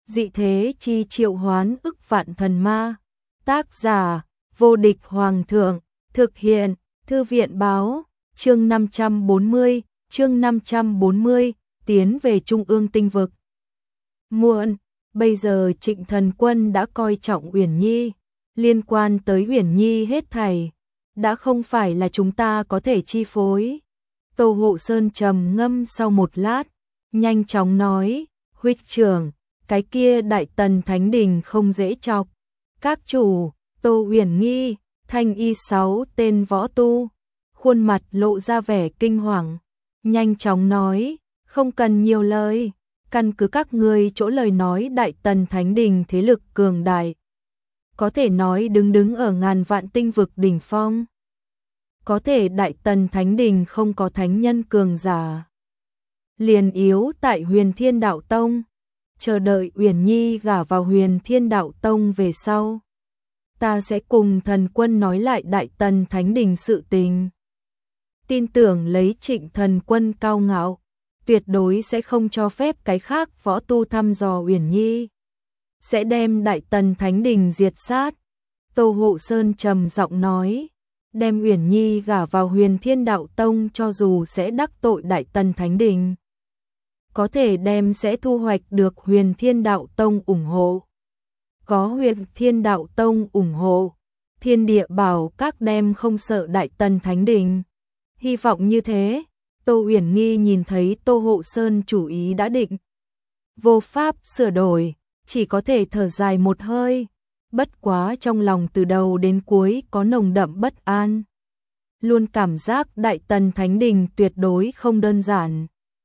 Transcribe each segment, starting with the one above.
dị thế chi triệu hoán ức vạn thần ma. Tác giả, vô địch hoàng thượng, thực hiện, thư viện báo, chương 540, tiến về Trung ương tinh vực. Muộn, bây giờ Trịnh Thần Quân đã coi trọng Uyển Nhi, liên quan tới Uyển Nhi hết thảy, đã không phải là chúng ta có thể chi phối. Tô Hộ Sơn trầm ngâm sau một lát, nhanh chóng nói, huynh trưởng, cái kia Đại Tần Thánh Đình không dễ chọc. Các chủ, Tô Uyển Nhi, Thanh Y 6 tên võ tu, khuôn mặt lộ ra vẻ kinh hoàng, nhanh chóng nói, không cần nhiều lời, căn cứ các ngươi chỗ lời nói Đại Tần Thánh Đình thế lực cường đại, có thể nói đứng ở ngàn vạn tinh vực đỉnh phong. Có thể Đại Tần Thánh Đình không có thánh nhân cường giả, liền yếu tại Huyền Thiên Đạo Tông, chờ đợi Uyển Nhi gả vào Huyền Thiên Đạo Tông về sau, ta sẽ cùng Thần Quân nói lại Đại Tần Thánh Đình sự tình. Tin tưởng lấy Trịnh Thần Quân cao ngạo, tuyệt đối sẽ không cho phép cái khác võ tu thăm dò Uyển Nhi, sẽ đem Đại Tần Thánh Đình diệt sát. Tô Hộ Sơn trầm giọng nói, đem Uyển Nhi gả vào Huyền Thiên Đạo Tông cho dù sẽ đắc tội Đại Tần Thánh Đình, có thể đem sẽ thu hoạch được Huyền Thiên Đạo Tông ủng hộ. Có Huyền Thiên Đạo Tông ủng hộ, thiên địa bảo các đem không sợ Đại Tần Thánh Đình. Hy vọng như thế, Tô Uyển Nhi nhìn thấy Tô Hộ Sơn chủ ý đã định, vô pháp sửa đổi, chỉ có thể thở dài một hơi, bất quá trong lòng từ đầu đến cuối có nồng đậm bất an. Luôn cảm giác Đại Tần Thánh Đình tuyệt đối không đơn giản.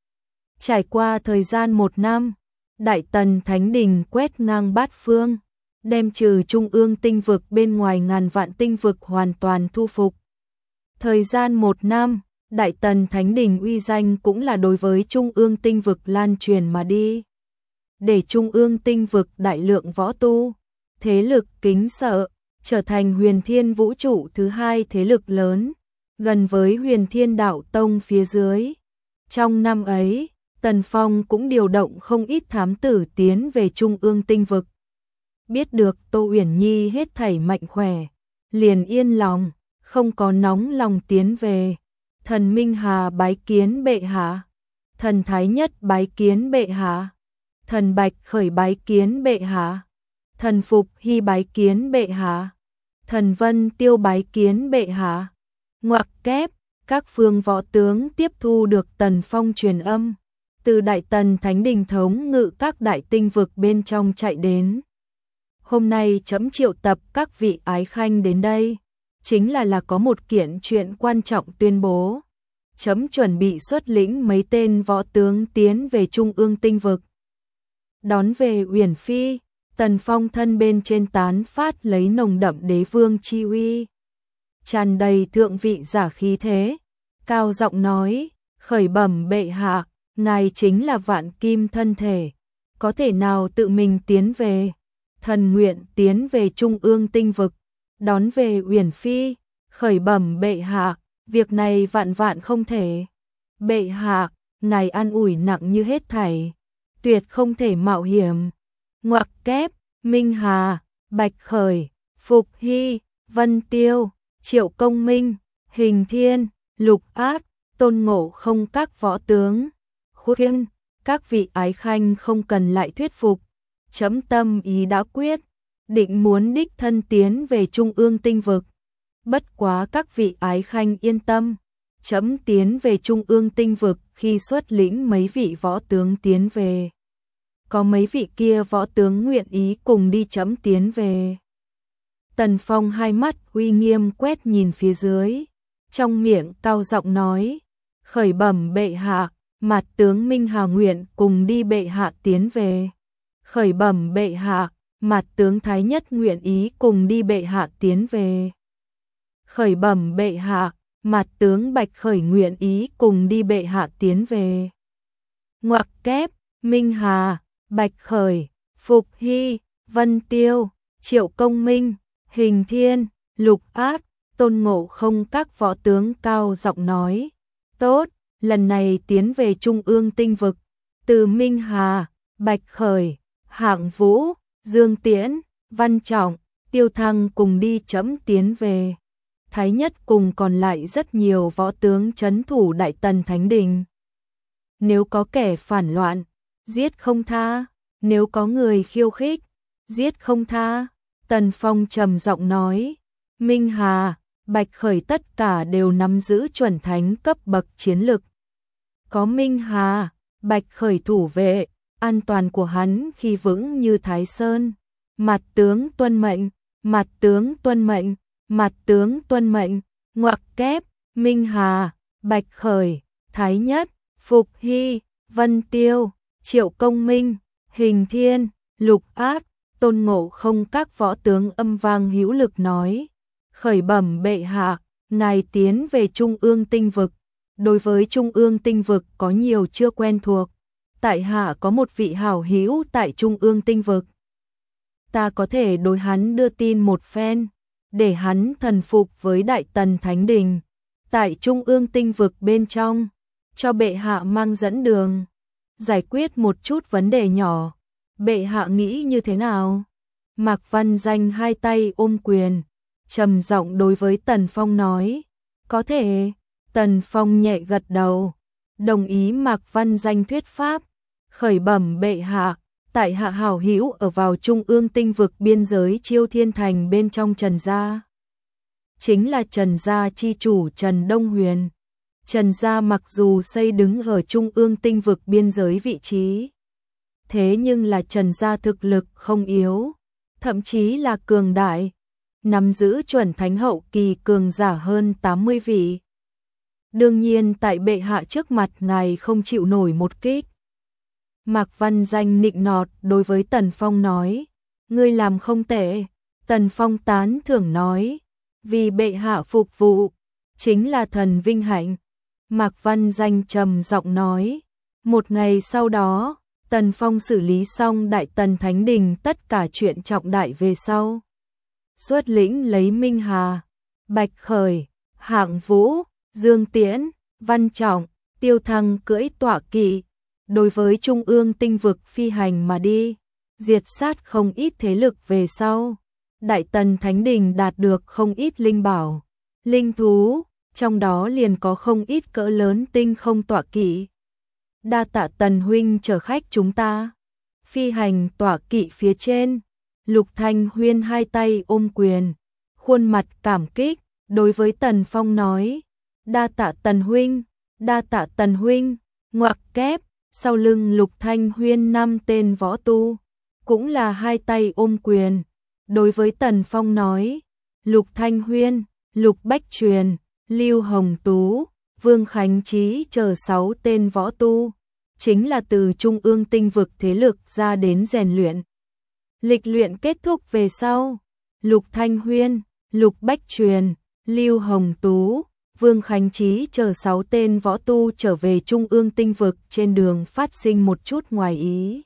Trải qua thời gian 1 năm, Đại Tần Thánh Đình quét ngang bát phương, đem trừ Trung ương tinh vực bên ngoài ngàn vạn tinh vực hoàn toàn thu phục. Thời gian 1 năm, Đại Tần Thánh Đình uy danh cũng là đối với Trung ương tinh vực lan truyền mà đi. Để Trung ương tinh vực đại lượng võ tu, thế lực kính sợ, trở thành Huyền Thiên vũ trụ thứ 2 thế lực lớn, gần với Huyền Thiên Đạo Tông phía dưới. Trong năm ấy, Tần Phong cũng điều động không ít thám tử tiến về Trung ương tinh vực. Biết được Tô Uyển Nhi hết thảy mạnh khỏe, liền yên lòng, không có nóng lòng tiến về. Thần Minh Hà bái kiến bệ hạ, thần Thái Nhất bái kiến bệ hạ, thần Bạch Khởi bái kiến bệ hạ, thần Phục Hy bái kiến bệ hạ, thần Vân Tiêu bái kiến bệ hạ. Ngoặc kép, các phương võ tướng tiếp thu được Tần Phong truyền âm, từ Đại Tần Thánh Đình thống ngự các đại tinh vực bên trong chạy đến. Hôm nay chấm triệu tập các vị ái khanh đến đây, chính là có một kiện chuyện quan trọng tuyên bố. Chấm chuẩn bị xuất lĩnh mấy tên võ tướng tiến về Trung ương tinh vực. Đón về Uyển Phi, Tần Phong thân bên trên tán phát lấy nồng đậm đế vương chi uy, tràn đầy thượng vị giả khí thế, cao giọng nói, khởi bẩm bệ hạ, ngài chính là vạn kim thân thể, có thể nào tự mình tiến về, thần nguyện tiến về Trung ương tinh vực, đón về Uyển Phi, khởi bẩm bệ hạ, việc này vạn không thể. Bệ hạ, ngài an ủi nặng như hết thảy, tuyệt không thể mạo hiểm. Ngoặc kép, Minh Hà, Bạch Khởi, Phục Hy, Vân Tiêu, Triệu Công Minh, Hình Thiên, Lục Át, Tôn Ngộ Không các võ tướng. Khuyên, các vị ái khanh không cần lại thuyết phục, chấm tâm ý đã quyết, định muốn đích thân tiến về Trung ương tinh vực. Bất quá các vị ái khanh yên tâm, chấm tiến về Trung ương tinh vực khi xuất lĩnh mấy vị võ tướng tiến về. Có mấy vị kia võ tướng nguyện ý cùng đi chấm tiến về. Tần Phong hai mắt uy nghiêm quét nhìn phía dưới, trong miệng cao giọng nói, khởi bẩm bệ hạ, mặt tướng Minh Hà nguyện cùng đi bệ hạ tiến về. Khởi bẩm bệ hạ, mặt tướng Thái Nhất nguyện ý cùng đi bệ hạ tiến về. Khởi bẩm bệ hạ, mặt tướng Bạch Khởi nguyện ý cùng đi bệ hạ tiến về. Ngoặc kép, Minh Hà, Bạch Khởi, Phục Hy, Vân Tiêu, Triệu Công Minh, Hình Thiên, Lục Át, Tôn Ngộ Không các võ tướng cao giọng nói, tốt, lần này tiến về Trung ương tinh vực, từ Minh Hà, Bạch Khởi, Hạng Vũ, Dương Tiễn, Văn Trọng, Tiêu Thăng cùng đi chấm tiến về. Thái Nhất cùng còn lại rất nhiều võ tướng trấn thủ Đại Tần Thánh Đình. Nếu có kẻ phản loạn, giết không tha, nếu có người khiêu khích, giết không tha. Tần Phong trầm giọng nói, Minh Hà, Bạch Khởi tất cả đều nắm giữ chuẩn thánh cấp bậc chiến lực. Có Minh Hà, Bạch Khởi thủ vệ, an toàn của hắn khi vững như Thái Sơn. Mặt tướng tuân mệnh, mặt tướng tuân mệnh, mặt tướng tuân mệnh, ngoặc kép, Minh Hà, Bạch Khởi, Thái Nhất, Phục Hy, Vân Tiêu, Triệu Công Minh, Hình Thiên, Lục Ác, Tôn Ngộ Không các võ tướng âm vang hữu lực nói, khởi bẩm bệ hạ, ngài tiến về Trung ương tinh vực. Đối với Trung ương tinh vực có nhiều chưa quen thuộc, tại hạ có một vị hảo hữu tại Trung ương tinh vực. Ta có thể đối hắn đưa tin một phen, để hắn thần phục với Đại Tần Thánh Đình, tại Trung ương tinh vực bên trong, cho bệ hạ mang dẫn đường, giải quyết một chút vấn đề nhỏ. Bệ hạ nghĩ như thế nào? Mạc Văn Danh hai tay ôm quyền, trầm giọng đối với Tần Phong nói, có thể. Tần Phong nhẹ gật đầu, đồng ý Mạc Văn Danh thuyết pháp, khởi bẩm bệ hạ, tại hạ hảo hữu ở vào Trung ương tinh vực biên giới Chiêu Thiên Thành bên trong Trần gia. Chính là Trần gia chi chủ Trần Đông Huyền. Trần gia mặc dù xây đứng ở Trung ương tinh vực biên giới vị trí, thế nhưng là Trần gia thực lực không yếu, thậm chí là cường đại, nắm giữ chuẩn thánh hậu kỳ cường giả hơn 80 vị. Đương nhiên tại bệ hạ trước mặt ngài không chịu nổi một kích. Mạc Văn Danh nịnh nọt đối với Tần Phong nói, ngươi làm không tệ. Tần Phong tán thưởng nói, vì bệ hạ phục vụ, chính là thần vinh hạnh. Mạc Văn Danh trầm giọng nói, một ngày sau đó, Tần Phong xử lý xong Đại Tần Thánh Đình tất cả chuyện trọng đại về sau. Xuất lĩnh lấy Minh Hà, Bạch Khởi, Hạng Vũ, Dương Tiễn, Văn Trọng, Tiêu Thăng cưỡi tọa kỵ, đối với Trung ương tinh vực phi hành mà đi, diệt sát không ít thế lực về sau. Đại Tần Thánh Đình đạt được không ít linh bảo, linh thú, trong đó liền có không ít cỡ lớn tinh không tọa kỵ. Đa tạ Tần huynh chở khách chúng ta. Phi hành tọa kỵ phía trên, Lục Thanh Huyên hai tay ôm quyền, khuôn mặt cảm kích, đối với Tần Phong nói, đa tạ Tần huynh, đa tạ Tần huynh. Ngoặc kép, sau lưng Lục Thanh Huyên 5 tên võ tu, cũng là hai tay ôm quyền, đối với Tần Phong nói, Lục Thanh Huyên, Lục Bách Truyền, Lưu Hồng Tú, Vương Khánh Chí chờ 6 tên võ tu, chính là từ Trung ương tinh vực thế lực ra đến rèn luyện. Lịch luyện kết thúc về sau, Lục Thanh Huyên, Lục Bách Truyền, Lưu Hồng Tú, Vương Khánh Chí chờ 6 tên võ tu trở về Trung ương tinh vực, trên đường phát sinh một chút ngoài ý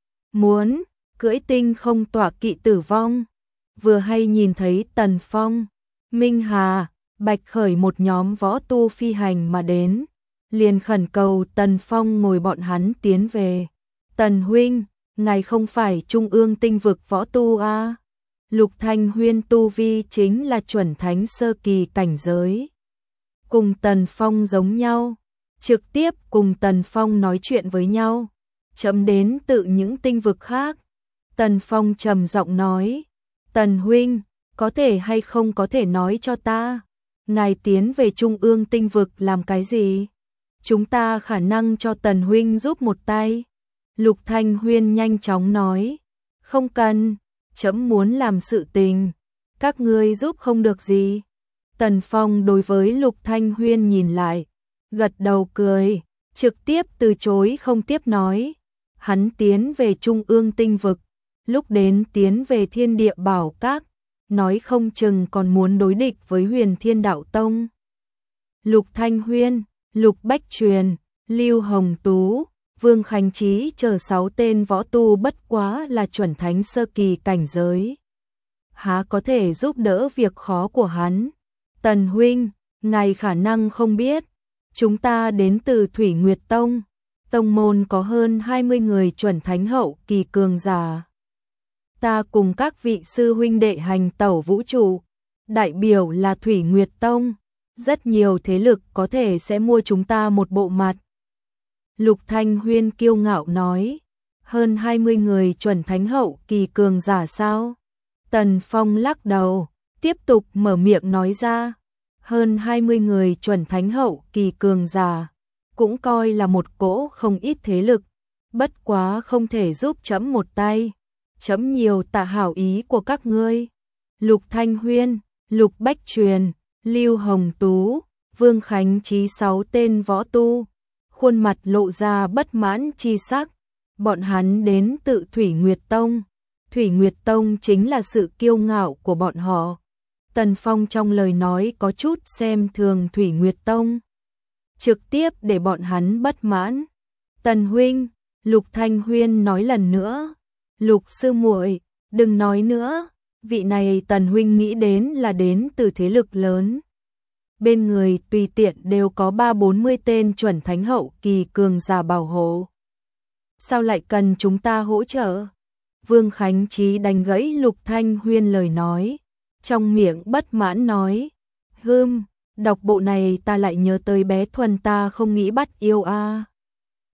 muốn, cưỡi tinh không tọa kỵ tử vong. Vừa hay nhìn thấy Tần Phong, Minh Hà, Bạch Khởi một nhóm võ tu phi hành mà đến, liền khẩn cầu Tần Phong ngồi bọn hắn tiến về. Tần huynh, ngài không phải Trung ương tinh vực võ tu à? Lục Thanh Huyên tu vi chính là chuẩn thánh sơ kỳ cảnh giới, cùng Tần Phong giống nhau, trực tiếp cùng Tần Phong nói chuyện với nhau, chậm đến tự những tinh vực khác. Tần Phong trầm giọng nói, Tần huynh, có thể hay không có thể nói cho ta, ngài tiến về Trung ương tinh vực làm cái gì? Chúng ta khả năng cho Tần huynh giúp một tay. Lục Thanh Huyên nhanh chóng nói, không cần, trẫm muốn làm sự tình, các ngươi giúp không được gì. Tần Phong đối với Lục Thanh Huyên nhìn lại, gật đầu cười, trực tiếp từ chối không tiếp nói. Hắn tiến về Trung ương tinh vực, lúc đến tiến về Thiên Địa Bảo Các, nói không chừng còn muốn đối địch với Huyền Thiên Đạo Tông. Lục Thanh Huyên, Lục Bách Truyền, Lưu Hồng Tú, Vương Khánh Chí chờ 6 tên võ tu bất quá là chuẩn thánh sơ kỳ cảnh giới, há có thể giúp đỡ việc khó của hắn. Tần huynh, ngài khả năng không biết, chúng ta đến từ Thủy Nguyệt Tông, tông môn có hơn 20 người chuẩn thánh hậu kỳ cường giả. Ta cùng các vị sư huynh đệ hành tẩu vũ trụ, đại biểu là Thủy Nguyệt Tông, rất nhiều thế lực có thể sẽ mua chúng ta một bộ mặt. Lục Thanh Huyên kiêu ngạo nói, hơn 20 người chuẩn thánh hậu kỳ cường giả sao? Tần Phong lắc đầu, tiếp tục mở miệng nói ra, hơn 20 người chuẩn thánh hậu kỳ cường giả, cũng coi là một cỗ không ít thế lực, bất quá không thể giúp chấm một tay, chấm nhiều tạ hảo ý của các ngươi. Lục Thanh Huyên, Lục Bách Truyền, Lưu Hồng Tú, Vương Khánh Chí 6 tên võ tu, khuôn mặt lộ ra bất mãn chi sắc, bọn hắn đến tự Thủy Nguyệt Tông. Thủy Nguyệt Tông chính là sự kiêu ngạo của bọn họ. Tần Phong trong lời nói có chút xem thường Thủy Nguyệt Tông, trực tiếp để bọn hắn bất mãn. Tần huynh, Lục Thanh Huyên nói lần nữa, Lục sư muội, đừng nói nữa, vị này Tần huynh nghĩ đến là đến từ thế lực lớn. Bên người tùy tiện đều có 3-40 tên chuẩn thánh hậu kỳ cường giả bảo hộ. Sao lại cần chúng ta hỗ trợ? Vương Khánh Chí đánh gãy Lục Thanh Huyên lời nói, trong miệng bất mãn nói, đọc bộ này ta lại nhớ tới bé Thuần ta không nghĩ bắt yêu a.